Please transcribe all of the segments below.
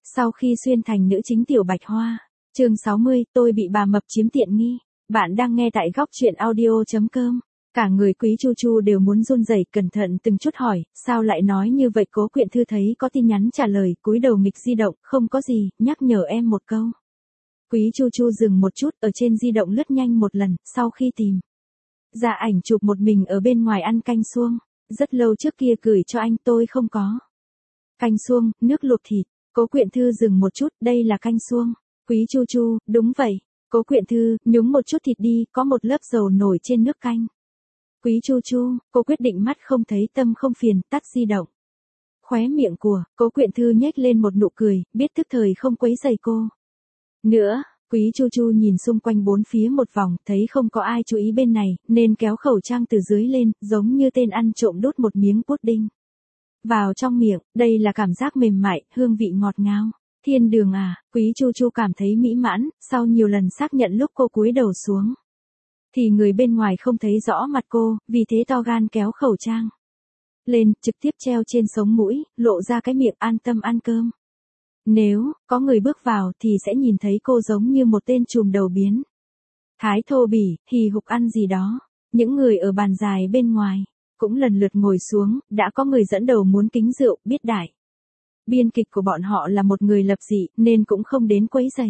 Sau khi xuyên thành nữ chính Tiểu Bạch Hoa. Chương 60, tôi bị bà mập chiếm tiện nghi. Bạn đang nghe tại góc truyện audio.com. Cả người Quý Chu Chu đều muốn run rẩy, cẩn thận từng chút hỏi, sao lại nói như vậy? Cố Quyện Thư thấy có tin nhắn trả lời, cúi đầu nghịch di động, không có gì, nhắc nhở em một câu. Quý Chu Chu dừng một chút, ở trên di động lướt nhanh một lần, sau khi tìm ra ảnh chụp một mình ở bên ngoài ăn canh suông. Rất lâu trước kia gửi cho anh, tôi không có. Canh suông, nước luộc thịt. Cố Quyện Thư dừng một chút, đây là canh suông. Quý Chu Chu, đúng vậy. Cố Quyện Thư, nhúng một chút thịt đi, có một lớp dầu nổi trên nước canh. Quý Chu Chu, cô quyết định mắt không thấy tâm không phiền, tắt di động. Khóe miệng của Cố Quyện Thư nhếch lên một nụ cười, biết tức thời không quấy rầy cô nữa. Quý Chu Chu nhìn xung quanh bốn phía một vòng, thấy không có ai chú ý bên này, nên kéo khẩu trang từ dưới lên, giống như tên ăn trộm đút một miếng pudding vào trong miệng. Đây là cảm giác mềm mại, hương vị ngọt ngào. Thiên đường à, Quý Chu Chu cảm thấy mỹ mãn, sau nhiều lần xác nhận lúc cô cúi đầu xuống thì người bên ngoài không thấy rõ mặt cô, vì thế to gan kéo khẩu trang lên, trực tiếp treo trên sống mũi, lộ ra cái miệng an tâm ăn cơm. Nếu có người bước vào thì sẽ nhìn thấy cô giống như một tên trùm đầu biến thái thô bỉ, hì hục ăn gì đó. Những người ở bàn dài bên ngoài cũng lần lượt ngồi xuống, đã có người dẫn đầu muốn kính rượu, biết đại biên kịch của bọn họ là một người lập dị, nên cũng không đến quấy rầy.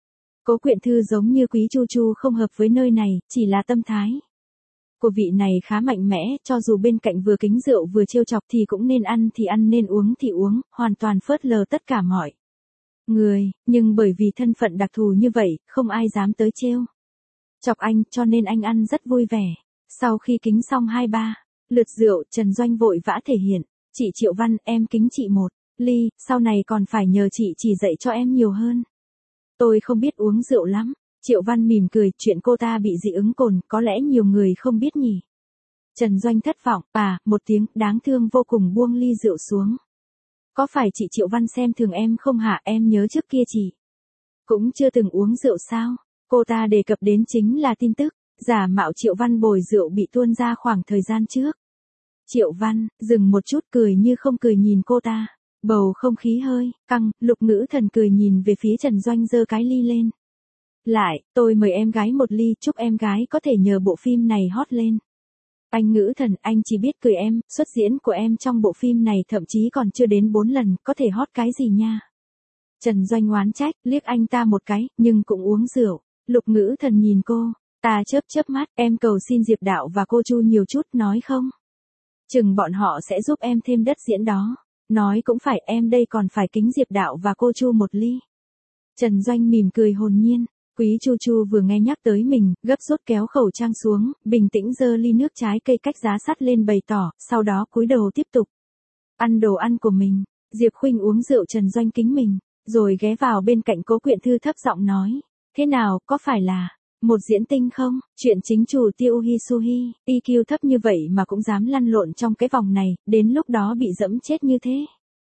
Cố Quyện Thư giống như Quý Chu Chu không hợp với nơi này, chỉ là tâm thái của vị này khá mạnh mẽ, cho dù bên cạnh vừa kính rượu vừa trêu chọc thì cũng nên ăn thì ăn, nên uống thì uống, hoàn toàn phớt lờ tất cả mọi người, nhưng bởi vì thân phận đặc thù như vậy, không ai dám tới trêu chọc anh, cho nên anh ăn rất vui vẻ. Sau khi kính xong 2-3 lượt rượu, Trần Doanh vội vã thể hiện, chị Triệu Văn, em kính chị một ly, sau này còn phải nhờ chị chỉ dạy cho em nhiều hơn. Tôi không biết uống rượu lắm. Triệu Văn mỉm cười, chuyện cô ta bị dị ứng cồn, có lẽ nhiều người không biết nhỉ. Trần Doanh thất vọng, một tiếng, đáng thương vô cùng, buông ly rượu xuống. Có phải chị Triệu Văn xem thường em không hả? Em nhớ trước kia chị cũng chưa từng uống rượu sao? Cô ta đề cập đến chính là tin tức giả mạo Triệu Văn bồi rượu bị tuôn ra khoảng thời gian trước. Triệu Văn dừng một chút, cười như không cười nhìn cô ta. Bầu không khí hơi căng, Lục Ngữ Thần cười nhìn về phía Trần Doanh, giơ cái ly lên. Lại, tôi mời em gái một ly, chúc em gái có thể nhờ bộ phim này hot lên. Anh Ngữ Thần, anh chỉ biết cười em, xuất diễn của em trong bộ phim này thậm chí còn chưa đến 4 lần, có thể hot cái gì nha. Trần Doanh oán trách, liếc anh ta một cái, nhưng cũng uống rượu. Lục Ngữ Thần nhìn cô, ta chớp mắt, em cầu xin Diệp Đạo và cô Chu nhiều chút, nói không chừng bọn họ sẽ giúp em thêm đất diễn đó. Nói cũng phải, em đây còn phải kính Diệp Đạo và cô Chu một ly. Trần Doanh mỉm cười hồn nhiên. Quý Chu Chu vừa nghe nhắc tới mình, gấp rút kéo khẩu trang xuống, bình tĩnh giơ ly nước trái cây cách giá sắt lên bày tỏ, sau đó cúi đầu tiếp tục ăn đồ ăn của mình. Diệp Khuynh uống rượu, Trần Doanh kính mình, rồi ghé vào bên cạnh Cố Quyện Thư thấp giọng nói, thế nào, có phải là một diễn tinh không? Chuyện chính chủ Tiêu Hisuhi, EQ thấp như vậy mà cũng dám lăn lộn trong cái vòng này, đến lúc đó bị dẫm chết như thế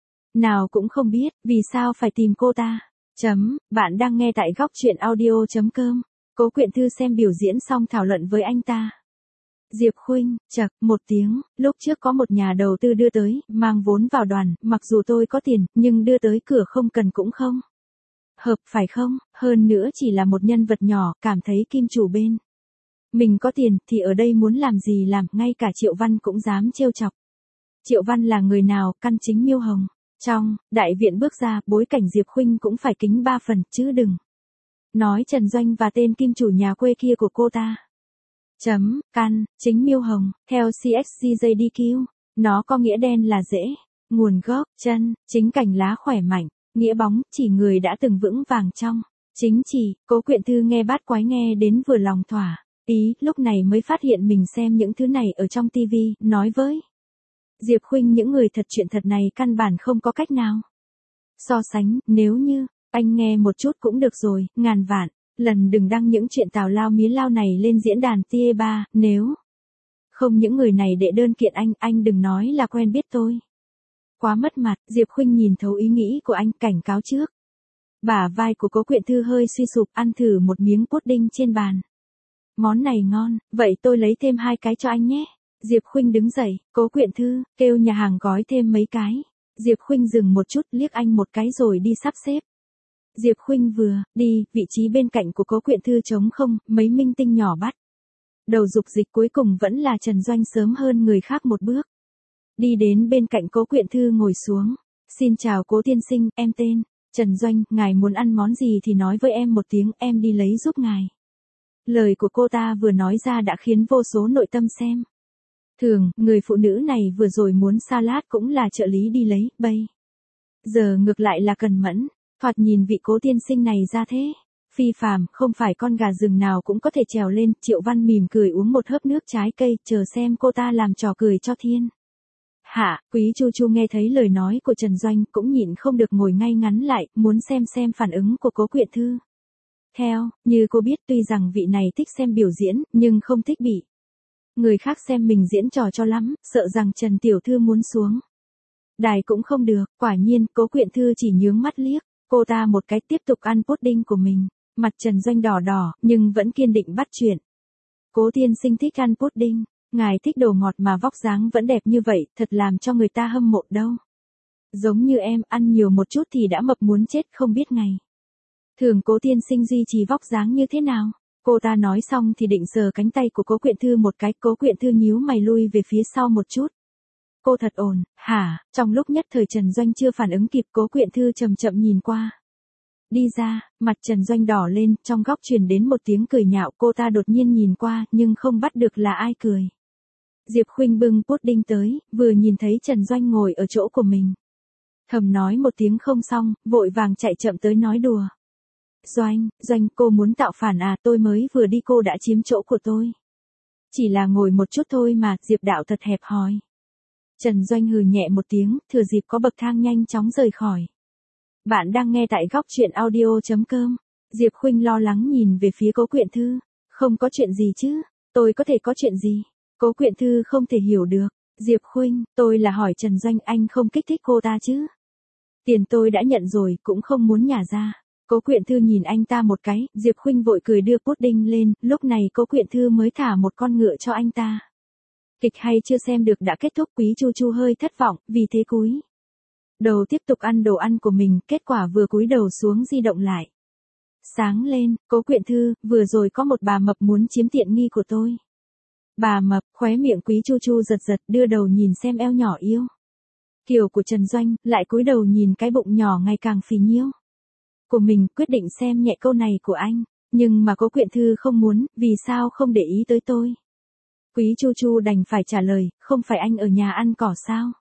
nào cũng không biết, vì sao phải tìm cô ta. Bạn đang nghe tại góc truyện audio.com. Cố Quyện Thư xem biểu diễn xong thảo luận với anh ta. Diệp Khuynh, chậc, một tiếng, lúc trước có một nhà đầu tư đưa tới, mang vốn vào đoàn, mặc dù tôi có tiền, nhưng đưa tới cửa không cần cũng không hợp, phải không? Hơn nữa chỉ là một nhân vật nhỏ, cảm thấy kim chủ bên mình có tiền, thì ở đây muốn làm gì làm, ngay cả Triệu Văn cũng dám trêu chọc. Triệu Văn là người nào? Căn chính Miêu Hồng. Trong đại viện bước ra, bối cảnh Diệp Khuynh cũng phải kính 3 phần, chứ đừng nói Trần Doanh và tên kim chủ nhà quê kia của cô ta. Căn chính Miêu Hồng, theo CXGJDQ, nó có nghĩa đen là dễ, nguồn gốc, chân, chính cành lá khỏe mạnh, nghĩa bóng, chỉ người đã từng vững vàng trong chính trị. Cố Quyện Thư nghe bát quái nghe đến vừa lòng thỏa ý, lúc này mới phát hiện mình xem những thứ này ở trong tivi, nói với Diệp Khuynh những người thật chuyện thật này căn bản không có cách nào so sánh. Nếu như anh nghe một chút cũng được rồi, ngàn vạn lần đừng đăng những chuyện tào lao mía lao này lên diễn đàn TE3, nếu không những người này đệ đơn kiện anh đừng nói là quen biết tôi. Quá mất mặt. Diệp Khuynh nhìn thấu ý nghĩ của anh, cảnh cáo trước. Bả vai của Cố Quyện Thư hơi suy sụp, ăn thử một miếng pudding trên bàn. Món này ngon, vậy tôi lấy thêm 2 cái cho anh nhé. Diệp Khuynh đứng dậy, Cố Quyện Thư, kêu nhà hàng gói thêm mấy cái. Diệp Khuynh dừng một chút liếc anh một cái rồi đi sắp xếp. Diệp Khuynh vừa đi, vị trí bên cạnh của Cố Quyện Thư trống không, mấy minh tinh nhỏ bắt đầu dục dịch, cuối cùng vẫn là Trần Doanh sớm hơn người khác một bước. Đi đến bên cạnh Cố Quyện Thư ngồi xuống. Xin chào Cố tiên sinh, em tên Trần Doanh, ngài muốn ăn món gì thì nói với em một tiếng, em đi lấy giúp ngài. Lời của cô ta vừa nói ra đã khiến vô số nội tâm xem thường, người phụ nữ này vừa rồi muốn salad cũng là trợ lý đi lấy, bây giờ ngược lại là cần mẫn, thoạt nhìn vị Cố tiên sinh này ra thế phi phàm, không phải con gà rừng nào cũng có thể trèo lên. Triệu Văn mỉm cười uống một hớp nước trái cây, chờ xem cô ta làm trò cười cho thiên hạ. Quý Chu Chu nghe thấy lời nói của Trần Doanh cũng nhịn không được ngồi ngay ngắn lại, muốn xem phản ứng của Cố Quyện Thư. Theo như cô biết, tuy rằng vị này thích xem biểu diễn, nhưng không thích bị người khác xem mình diễn trò cho lắm, sợ rằng Trần tiểu thư muốn xuống đài cũng không được. Quả nhiên, Cố Quyện Thư chỉ nhướng mắt liếc cô ta một cái, tiếp tục ăn pudding của mình. Mặt Trần Doanh đỏ đỏ, nhưng vẫn kiên định bắt chuyện. Cố tiên sinh thích ăn pudding, ngài thích đồ ngọt mà vóc dáng vẫn đẹp như vậy, thật làm cho người ta hâm mộ đâu. Giống như em, ăn nhiều một chút thì đã mập muốn chết không biết ngày thường Cố tiên sinh duy trì vóc dáng như thế nào. Cô ta nói xong thì định sờ cánh tay của Cố Quyện Thư một cái. Cố Quyện Thư nhíu mày lui về phía sau một chút. Cô thật ổn, hả? Trong lúc nhất thời Trần Doanh chưa phản ứng kịp, Cố Quyện Thư chậm chậm nhìn qua. Đi ra, mặt Trần Doanh đỏ lên, trong góc truyền đến một tiếng cười nhạo. Cô ta đột nhiên nhìn qua, nhưng không bắt được là ai cười. Diệp Khuynh bưng pudding tới, vừa nhìn thấy Trần Doanh ngồi ở chỗ của mình. Thầm nói một tiếng không xong, vội vàng chạy chậm tới nói đùa. Doanh, cô muốn tạo phản à? Tôi mới vừa đi cô đã chiếm chỗ của tôi. Chỉ là ngồi một chút thôi mà. Diệp đạo thật hẹp hòi. Trần Doanh hừ nhẹ một tiếng, thừa dịp có bậc thang nhanh chóng rời khỏi. Bạn đang nghe tại góc truyện audio.com. Diệp Khuynh lo lắng nhìn về phía Cố Quyện Thư. Không có chuyện gì chứ? Tôi có thể có chuyện gì? Cố Quyện Thư không thể hiểu được. Diệp Khuynh, tôi là hỏi Trần Doanh, anh không kích thích cô ta chứ? Tiền tôi đã nhận rồi, cũng không muốn nhả ra. Cố Quyện Thư nhìn anh ta một cái, Diệp Khuynh vội cười đưa pudding lên, lúc này Cố Quyện Thư mới thả một con ngựa cho anh ta. Kịch hay chưa xem được đã kết thúc. Quý Chu Chu hơi thất vọng, vì thế cúi đầu tiếp tục ăn đồ ăn của mình, kết quả vừa cúi đầu xuống di động lại sáng lên. Cố Quyện Thư, vừa rồi có một bà mập muốn chiếm tiện nghi của tôi. Bà mập? Khóe miệng Quý Chu Chu giật giật, đưa đầu nhìn xem eo nhỏ yêu kiều của Trần Doanh, lại cúi đầu nhìn cái bụng nhỏ ngày càng phì nhiêu của mình, quyết định xem nhẹ câu này của anh. Nhưng mà Cố Quyện Thư không muốn, vì sao không để ý tới tôi? Quý Chu Chu đành phải trả lời, không phải anh ở nhà ăn cỏ sao?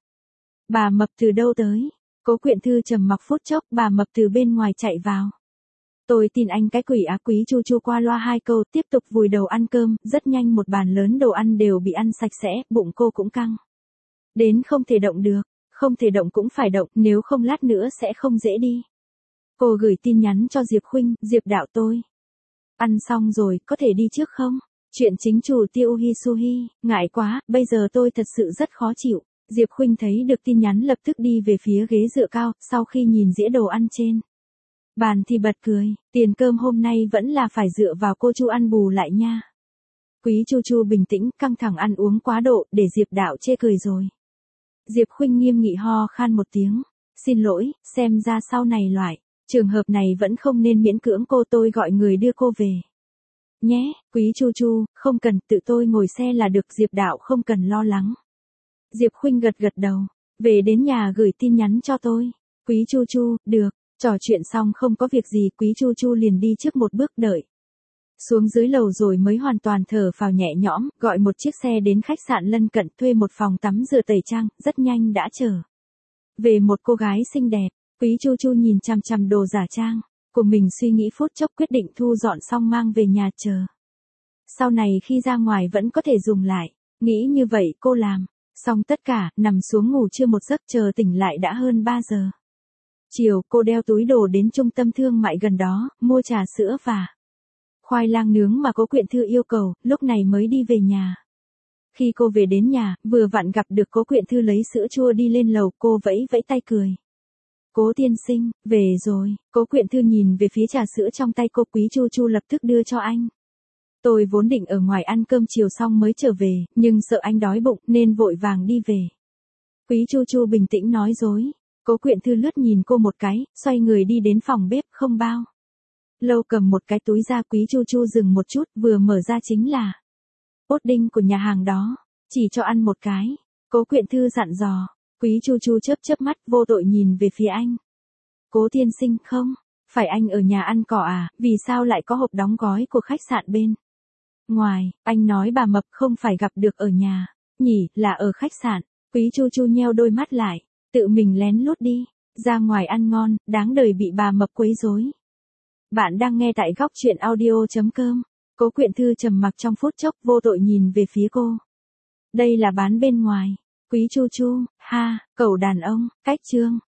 Bà mập từ đâu tới? Cố Quyện Thư trầm mặc phút chốc, bà mập từ bên ngoài chạy vào. Tôi tin anh cái quỷ á. Quý Chu Chu qua loa hai câu, tiếp tục vùi đầu ăn cơm, rất nhanh một bàn lớn đồ ăn đều bị ăn sạch sẽ, bụng cô cũng căng đến không thể động được. Không thể động cũng phải động, nếu không lát nữa sẽ không dễ đi. Cô gửi tin nhắn cho Diệp Khuynh, Diệp đạo tôi ăn xong rồi, có thể đi trước không? Chuyện chính chủ Tiêu Hisuhi, ngại quá, bây giờ tôi thật sự rất khó chịu. Diệp Khuynh thấy được tin nhắn lập tức đi về phía ghế dựa cao, sau khi nhìn dĩa đồ ăn trên bàn thì bật cười, tiền cơm hôm nay vẫn là phải dựa vào cô Chu ăn bù lại nha. Quý Chu Chu bình tĩnh, căng thẳng ăn uống quá độ, để Diệp đạo chê cười rồi. Diệp Khuynh nghiêm nghị ho khan một tiếng, xin lỗi, xem ra sau này loại trường hợp này vẫn không nên miễn cưỡng cô, tôi gọi người đưa cô về nhé. Quý Chu Chu, không cần, tự tôi ngồi xe là được. Diệp đạo không cần lo lắng. Diệp Khuynh gật gật đầu, về đến nhà gửi tin nhắn cho tôi. Quý Chu Chu, được. Trò chuyện xong không có việc gì, Quý Chu Chu liền đi trước một bước đợi xuống dưới lầu rồi mới hoàn toàn thở phào nhẹ nhõm, gọi một chiếc xe đến khách sạn lân cận, thuê một phòng tắm rửa tẩy trang, rất nhanh đã trở về một cô gái xinh đẹp. Quý Chu Chu nhìn chằm chằm đồ giả trang của mình, suy nghĩ phút chốc quyết định thu dọn xong mang về nhà chờ. Sau này khi ra ngoài vẫn có thể dùng lại. Nghĩ như vậy cô làm xong tất cả, nằm xuống ngủ trưa một giấc, chờ tỉnh lại đã hơn 3 giờ. Chiều, cô đeo túi đồ đến trung tâm thương mại gần đó, mua trà sữa và khoai lang nướng mà Cố Quyện Thư yêu cầu, lúc này mới đi về nhà. Khi cô về đến nhà, vừa vặn gặp được Cố Quyện Thư lấy sữa chua đi lên lầu, cô vẫy vẫy tay cười. Cố tiên sinh, về rồi. Cố Quyện Thư nhìn về phía trà sữa trong tay cô. Quý Chu Chu lập tức đưa cho anh. Tôi vốn định ở ngoài ăn cơm chiều xong mới trở về, nhưng sợ anh đói bụng nên vội vàng đi về. Quý Chu Chu bình tĩnh nói dối. Cố Quyện Thư lướt nhìn cô một cái, xoay người đi đến phòng bếp không bao lâu cầm một cái túi ra. Quý Chu Chu dừng một chút, vừa mở ra chính là pudding của nhà hàng đó, chỉ cho ăn một cái. Cố Quyện Thư dặn dò. Quý Chu Chu chớp chớp mắt, vô tội nhìn về phía anh. Cố tiên sinh, không phải anh ở nhà ăn cỏ à, vì sao lại có hộp đóng gói của khách sạn bên ngoài? Anh nói bà mập không phải gặp được ở nhà nhỉ, là ở khách sạn. Quý Chu Chu nheo đôi mắt lại, tự mình lén lút đi ra ngoài ăn ngon, đáng đời bị bà mập quấy rối. Bạn đang nghe tại góc chuyện audio.com. Cố Quyện Thư trầm mặc trong phút chốc, vô tội nhìn về phía cô. Đây là bán bên ngoài. Quý Chu Chu, ha, cẩu đàn ông, cách chương.